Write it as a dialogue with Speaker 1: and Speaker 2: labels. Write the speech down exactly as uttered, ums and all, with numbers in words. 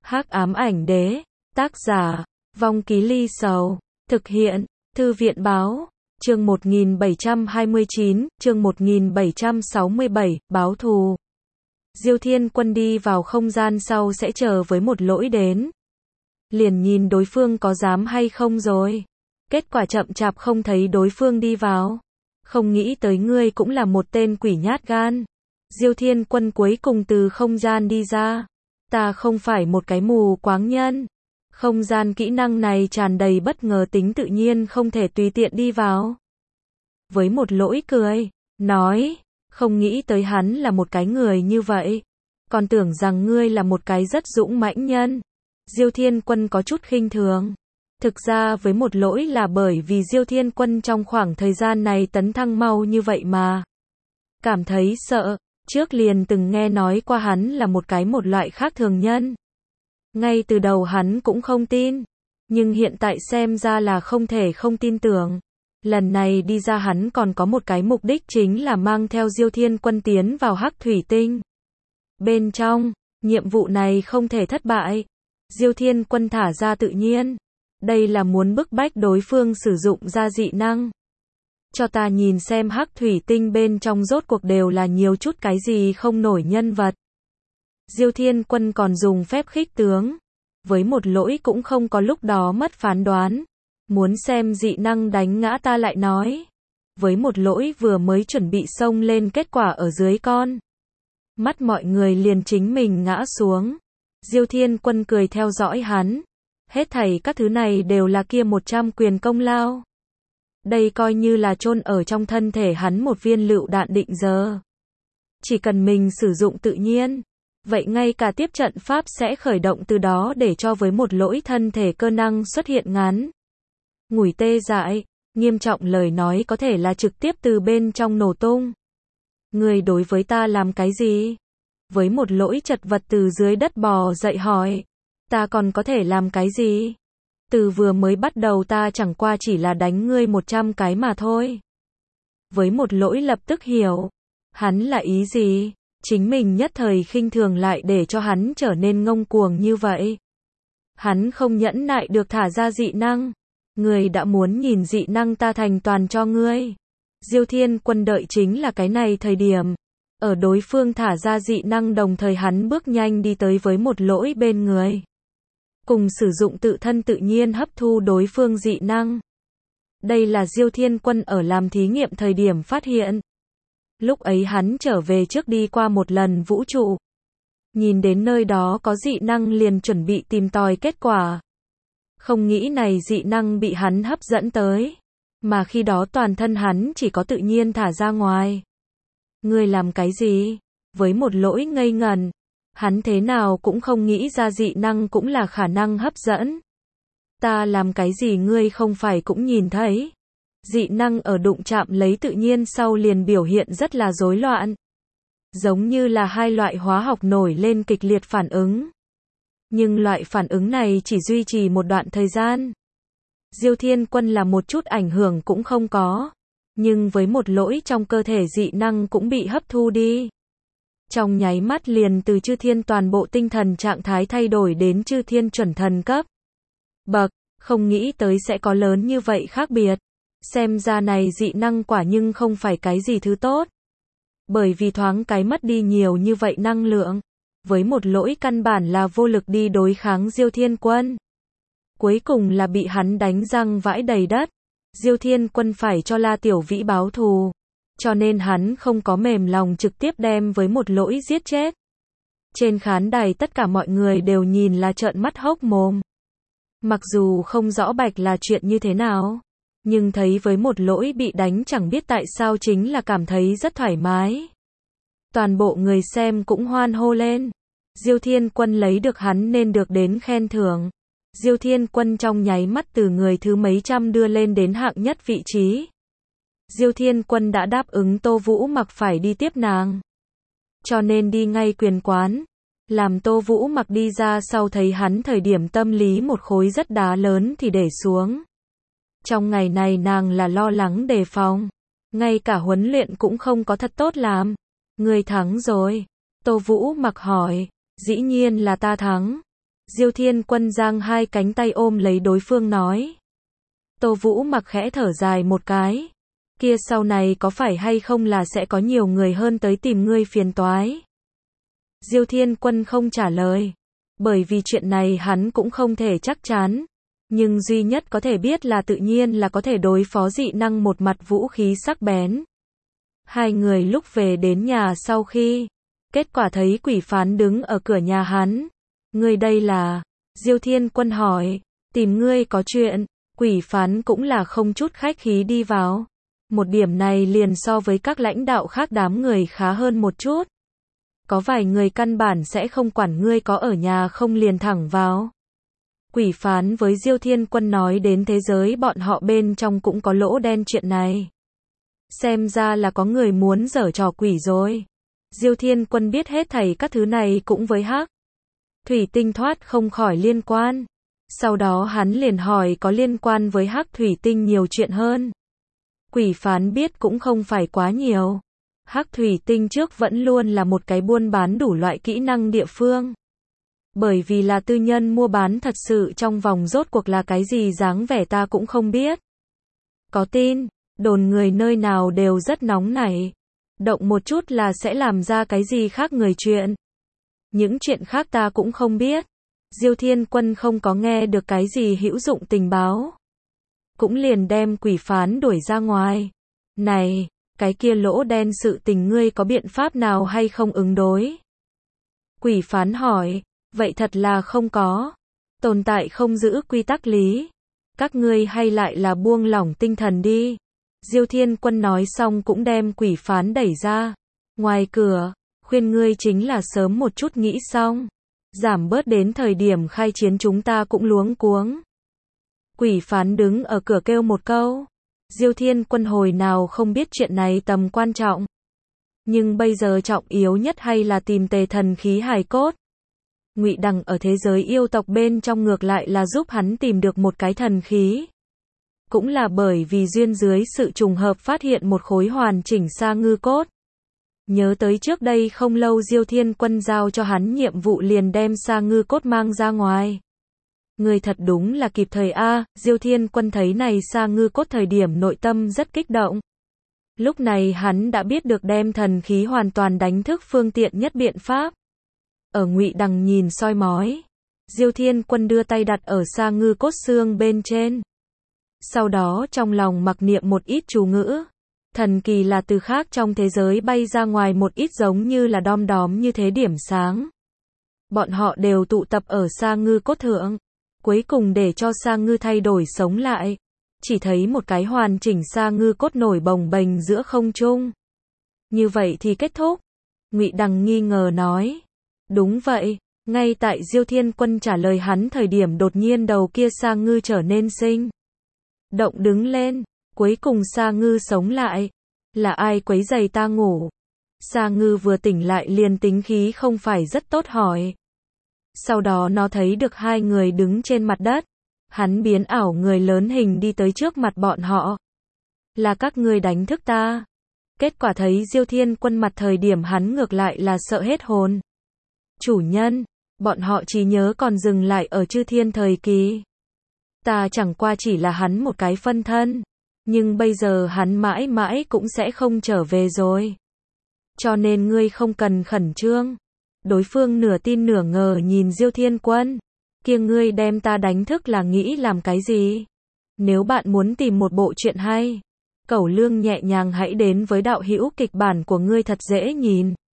Speaker 1: Hắc ám ảnh đế, tác giả, Vong Ký Ly Sầu, thực hiện, Thư viện báo, chương một nghìn bảy trăm hai mươi chín, chương một nghìn bảy trăm sáu mươi bảy, báo thù. Diêu Thiên Quân đi vào không gian sau sẽ chờ với một lỗi đến. Liền nhìn đối phương có dám hay không rồi. Kết quả chậm chạp không thấy đối phương đi vào. Không nghĩ tới ngươi cũng là một tên quỷ nhát gan. Diêu Thiên Quân cuối cùng từ không gian đi ra. Ta không phải một cái mù quáng nhân. Không gian kỹ năng này tràn đầy bất ngờ tính tự nhiên không thể tùy tiện đi vào. Với một lỗi cười, nói, không nghĩ tới hắn là một cái người như vậy. Còn tưởng rằng ngươi là một cái rất dũng mãnh nhân. Diêu Thiên Quân có chút khinh thường. Thực ra với một lỗi là bởi vì Diêu Thiên Quân trong khoảng thời gian này tấn thăng mau như vậy mà. Cảm thấy sợ, trước liền từng nghe nói qua hắn là một cái một loại khác thường nhân. Ngay từ đầu hắn cũng không tin. Nhưng hiện tại xem ra là không thể không tin tưởng. Lần này đi ra hắn còn có một cái mục đích chính là mang theo Diêu Thiên Quân tiến vào Hắc Thủy Tinh. Bên trong, nhiệm vụ này không thể thất bại. Diêu Thiên Quân thả ra tự nhiên. Đây là muốn bức bách đối phương sử dụng ra dị năng. Cho ta nhìn xem Hắc Thủy Tinh bên trong rốt cuộc đều là nhiều chút cái gì không nổi nhân vật. Diêu Thiên Quân còn dùng phép khích tướng. Với một lỗi cũng không có lúc đó mất phán đoán. Muốn xem dị năng đánh ngã ta lại nói. Với một lỗi vừa mới chuẩn bị xông lên kết quả ở dưới con. Mắt mọi người liền chính mình ngã xuống. Diêu Thiên Quân cười theo dõi hắn. Hết thảy các thứ này đều là kia một trăm quyền công lao. Đây coi như là chôn ở trong thân thể hắn một viên lựu đạn định giờ. Chỉ cần mình sử dụng tự nhiên. Vậy ngay cả tiếp trận pháp sẽ khởi động từ đó để cho với một lỗi thân thể cơ năng xuất hiện ngắn. Ngủi tê dại, nghiêm trọng lời nói có thể là trực tiếp từ bên trong nổ tung. Người đối với ta làm cái gì? Với một lỗi chật vật từ dưới đất bò dậy hỏi. Ta còn có thể làm cái gì? Từ vừa mới bắt đầu ta chẳng qua chỉ là đánh ngươi một trăm cái mà thôi. Với một lỗi lập tức hiểu. Hắn là ý gì? Chính mình nhất thời khinh thường lại để cho hắn trở nên ngông cuồng như vậy. Hắn không nhẫn nại được thả ra dị năng. Ngươi đã muốn nhìn dị năng ta thành toàn cho ngươi. Diêu Thiên Quân đợi chính là cái này thời điểm. Ở đối phương thả ra dị năng đồng thời hắn bước nhanh đi tới với một lỗi bên người. Cùng sử dụng tự thân tự nhiên hấp thu đối phương dị năng. Đây là Diêu Thiên Quân ở làm thí nghiệm thời điểm phát hiện. Lúc ấy hắn trở về trước đi qua một lần vũ trụ. Nhìn đến nơi đó có dị năng liền chuẩn bị tìm tòi kết quả. Không nghĩ này dị năng bị hắn hấp dẫn tới. Mà khi đó toàn thân hắn chỉ có tự nhiên thả ra ngoài. Ngươi làm cái gì? Với một lỗi ngây ngần. Hắn thế nào cũng không nghĩ ra dị năng cũng là khả năng hấp dẫn. Ta làm cái gì ngươi không phải cũng nhìn thấy. Dị năng ở đụng chạm lấy tự nhiên sau liền biểu hiện rất là rối loạn. Giống như là hai loại hóa học nổi lên kịch liệt phản ứng. Nhưng loại phản ứng này chỉ duy trì một đoạn thời gian. Diêu Thiên Quân là một chút ảnh hưởng cũng không có. Nhưng với một lỗi trong cơ thể dị năng cũng bị hấp thu đi. Trong nháy mắt liền từ chư thiên toàn bộ tinh thần trạng thái thay đổi đến chư thiên chuẩn thần cấp. Bậc, không nghĩ tới sẽ có lớn như vậy khác biệt. Xem ra này dị năng quả nhưng không phải cái gì thứ tốt. Bởi vì thoáng cái mất đi nhiều như vậy năng lượng. Với một lỗi căn bản là vô lực đi đối kháng Diêu Thiên Quân. Cuối cùng là bị hắn đánh răng vãi đầy đất. Diêu Thiên Quân phải cho La Tiểu Vĩ báo thù. Cho nên hắn không có mềm lòng trực tiếp đem với một lỗi giết chết. Trên khán đài tất cả mọi người đều nhìn là trợn mắt hốc mồm. Mặc dù không rõ bạch là chuyện như thế nào. Nhưng thấy với một lỗi bị đánh chẳng biết tại sao chính là cảm thấy rất thoải mái. Toàn bộ người xem cũng hoan hô lên. Diêu Thiên Quân lấy được hắn nên được đến khen thưởng. Diêu Thiên Quân trong nháy mắt từ người thứ mấy trăm đưa lên đến hạng nhất vị trí. Diêu Thiên Quân đã đáp ứng Tô Vũ Mặc phải đi tiếp nàng. Cho nên đi ngay quyền quán. Làm Tô Vũ Mặc đi ra sau thấy hắn thời điểm tâm lý một khối rất đá lớn thì để xuống. Trong ngày này nàng là lo lắng đề phòng. Ngay cả huấn luyện cũng không có thật tốt làm. Ngươi thắng rồi. Tô Vũ Mặc hỏi. Dĩ nhiên là ta thắng. Diêu Thiên Quân giang hai cánh tay ôm lấy đối phương nói. Tô Vũ Mặc khẽ thở dài một cái. Kia sau này có phải hay không là sẽ có nhiều người hơn tới tìm ngươi phiền toái? Diêu Thiên Quân không trả lời. Bởi vì chuyện này hắn cũng không thể chắc chắn. Nhưng duy nhất có thể biết là tự nhiên là có thể đối phó dị năng một mặt vũ khí sắc bén. Hai người lúc về đến nhà sau khi, kết quả thấy Quỷ Phán đứng ở cửa nhà hắn. Ngươi đây là? Diêu Thiên Quân hỏi. Tìm ngươi có chuyện. Quỷ Phán cũng là không chút khách khí đi vào. Một điểm này liền so với các lãnh đạo khác đám người khá hơn một chút. Có vài người căn bản sẽ không quản ngươi có ở nhà không liền thẳng vào. Quỷ Phán với Diêu Thiên Quân nói đến thế giới bọn họ bên trong cũng có lỗ đen chuyện này. Xem ra là có người muốn giở trò quỷ rồi. Diêu Thiên Quân biết hết thảy các thứ này cũng với Hắc Thủy Tinh thoát không khỏi liên quan. Sau đó hắn liền hỏi có liên quan với Hắc Thủy Tinh nhiều chuyện hơn. Quỷ Phán biết cũng không phải quá nhiều. Hắc Thủy Tinh trước vẫn luôn là một cái buôn bán đủ loại kỹ năng địa phương. Bởi vì là tư nhân mua bán thật sự trong vòng rốt cuộc là cái gì dáng vẻ ta cũng không biết. Có tin, đồn người nơi nào đều rất nóng nảy. Động một chút là sẽ làm ra cái gì khác người chuyện. Những chuyện khác ta cũng không biết. Diêu Thiên Quân không có nghe được cái gì hữu dụng tình báo. Cũng liền đem Quỷ Phán đuổi ra ngoài. Này, cái kia lỗ đen sự tình ngươi có biện pháp nào hay không ứng đối? Quỷ Phán hỏi, vậy thật là không có. Tồn tại không giữ quy tắc lý. Các ngươi hay lại là buông lỏng tinh thần đi. Diêu Thiên Quân nói xong cũng đem Quỷ Phán đẩy ra. Ngoài cửa, khuyên ngươi chính là sớm một chút nghĩ xong. Giảm bớt đến thời điểm khai chiến chúng ta cũng luống cuống. Quỷ Phán đứng ở cửa kêu một câu. Diêu Thiên Quân hồi nào không biết chuyện này tầm quan trọng. Nhưng bây giờ trọng yếu nhất hay là tìm tề thần khí hài cốt. Ngụy Đằng ở thế giới yêu tộc bên trong ngược lại là giúp hắn tìm được một cái thần khí. Cũng là bởi vì duyên dưới sự trùng hợp phát hiện một khối hoàn chỉnh sa ngư cốt. Nhớ tới trước đây không lâu Diêu Thiên Quân giao cho hắn nhiệm vụ liền đem sa ngư cốt mang ra ngoài. Người thật đúng là kịp thời a. Diêu Thiên Quân thấy này sa ngư cốt thời điểm nội tâm rất kích động. Lúc này hắn đã biết được đem thần khí hoàn toàn đánh thức phương tiện nhất biện pháp. Ở Ngụy Đằng nhìn soi mói, Diêu Thiên Quân đưa tay đặt ở sa ngư cốt xương bên trên. Sau đó trong lòng mặc niệm một ít chú ngữ. Thần kỳ là từ khác trong thế giới bay ra ngoài một ít giống như là đom đóm như thế điểm sáng. Bọn họ đều tụ tập ở sa ngư cốt thượng. Cuối cùng để cho sa ngư thay đổi sống lại. Chỉ thấy một cái hoàn chỉnh sa ngư cốt nổi bồng bềnh giữa không trung. Như vậy thì kết thúc. Ngụy Đằng nghi ngờ nói. Đúng vậy. Ngay tại Diêu Thiên Quân trả lời hắn thời điểm đột nhiên đầu kia sa ngư trở nên sinh động đứng lên. Cuối cùng sa ngư sống lại. Là ai quấy giày ta ngủ? Sa ngư vừa tỉnh lại liền tính khí không phải rất tốt hỏi. Sau đó nó thấy được hai người đứng trên mặt đất. Hắn biến ảo người lớn hình đi tới trước mặt bọn họ. Là các ngươi đánh thức ta. Kết quả thấy Diêu Thiên Quân mặt thời điểm hắn ngược lại là sợ hết hồn. Chủ nhân, bọn họ chỉ nhớ còn dừng lại ở chư thiên thời kỳ. Ta chẳng qua chỉ là hắn một cái phân thân. Nhưng bây giờ hắn mãi mãi cũng sẽ không trở về rồi. Cho nên ngươi không cần khẩn trương. Đối phương nửa tin nửa ngờ nhìn Diêu Thiên Quân. Kia ngươi đem ta đánh thức là nghĩ làm cái gì? Nếu bạn muốn tìm một bộ truyện hay, Cẩu Lương nhẹ nhàng hãy đến với đạo hữu kịch bản của ngươi thật dễ nhìn.